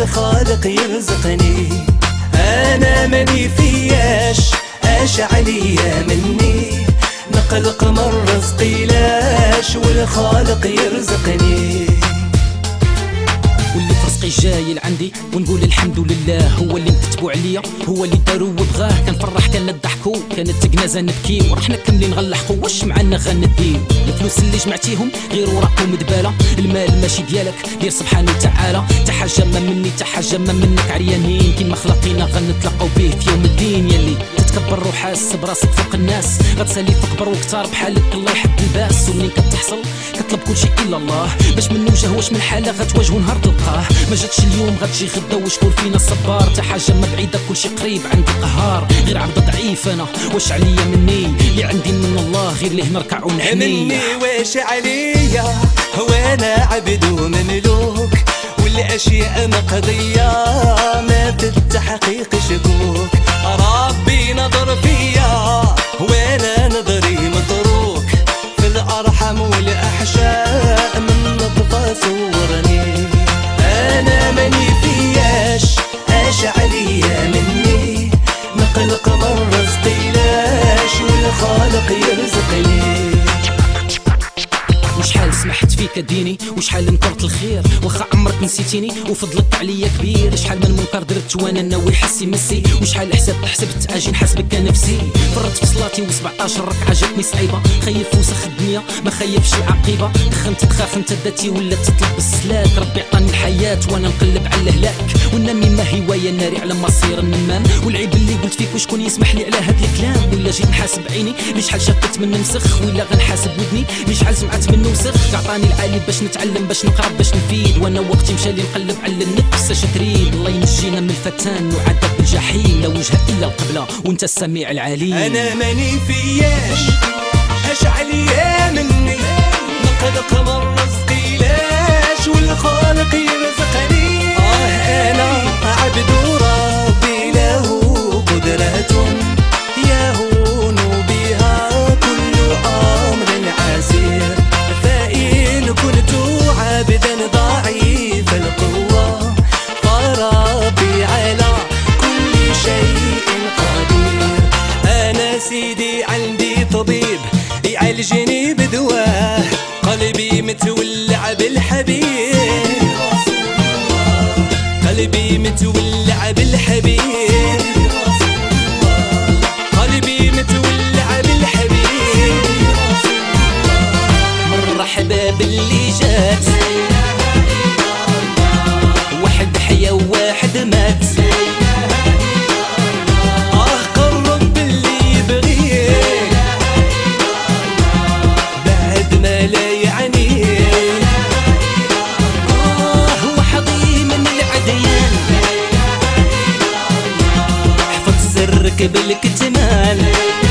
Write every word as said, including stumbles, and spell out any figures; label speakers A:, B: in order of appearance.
A: والخالق يرزقني. انا ماني فياش اش عليا مني، نقلق من رزقي لاش والخالق يرزقني.
B: واللي في رزقي جاي لعندي ونقول الحمد لله، هو اللي مكتبو عليا هو اللي دارو وبغاه. كنفرح كان نضحكو كانت تقنازه نبكي، ورحنا كاملين غنلحقو واش معنا غنديو. الفلوس اللي جمعتيهم غير وراكم دباله، المال ماشي ديالك دير سبحانه وتعالى. تا حاجه ما مني تا حاجه ما منك، عريانين كيما خلقينا غنتلاقاو به في يوم الدين. يلي تتكبر وحاس براسك فوق الناس، غتسالي في كبر وكتار بحالك الله يحب الباس. ومنين كتحصل كطلب كل شيء الا الله، باش من وجه واش من حاله غتواجهو نهار تلقاه. ما جاتش اليوم غتجي غدا وشكون فينا الصبار، تا حاجه ما بعيده كل شيء قريب عند القهار. غير عبد ضعيف انا واش عليا مني، اللي عندي من الله غير ليه نركع ونحني.
A: مني واش عليا هو انا عبد ومملوك، والاشياء مقضيه ما في التحقيق شكوك. ربي نظر فيا وانا نظري متروك، في الارحام والاحشاء من نطفه صورني. انا ماني فياش اش عليا مني، نقلق من رزقي لاش والخالق يرزقني.
B: وشحال سمحت فيك ديني وشحال نكرت الخير، واخا عمرك نسيتيني وفضلك عليا كبير. شحال من منكر درت وانا ناوي حسي مسي، وشحال حساب حسبت اجي نحاسبك نفسي. فرط في صلاتي وسبعطاش ركعه جاتني صعيبه، خيف وسخ الدنيا ما خيفش العقيبه. دخنت تخاف انت ذاتي ولا تطلب السلاك، ربي عطاني الحياه وانا نقلب على الهلاك. والنميمه هوايه ناري على مصير النمام، والعيب اللي قلت فيك وشكون يسمح لي على هاد الكلام. ولا جيت نحاسب عيني اللي شحال شافت من نسخ، ولا غنحاسب ودني اللي شحال سمعت منه وسخ. عطاني العالي باش نتعلم باش نقرا باش نفيد، وانا وقتي مشى لي نقلب على النفس اش تريد. الله ينجينا من الفتان وعذاب الجحيم، لا وجه الا القبله وانت السميع العليم.
A: انا ماني فياش اش عليا مني، نقلق من رزقي لاش والخالق يرزقني. اه انا عبد ربي له قدرة يهون بها كل امر عسير، فإن كنت عبدا ضعيف القوة فربي على كل شيء قدير. أنا سيدي عندي طبيب يعالجني بدواه، قلبي متولع بالحبيب، قلبي متولع بالحبيب، قلبي متولع بالحبيب. مرحبا باللي جات، واحد حيا وواحد مات. اه قرب باللي يبغيه بعد ما لا يعنيه. اه وحظي من العديان، احفظ سرك بالكتمان.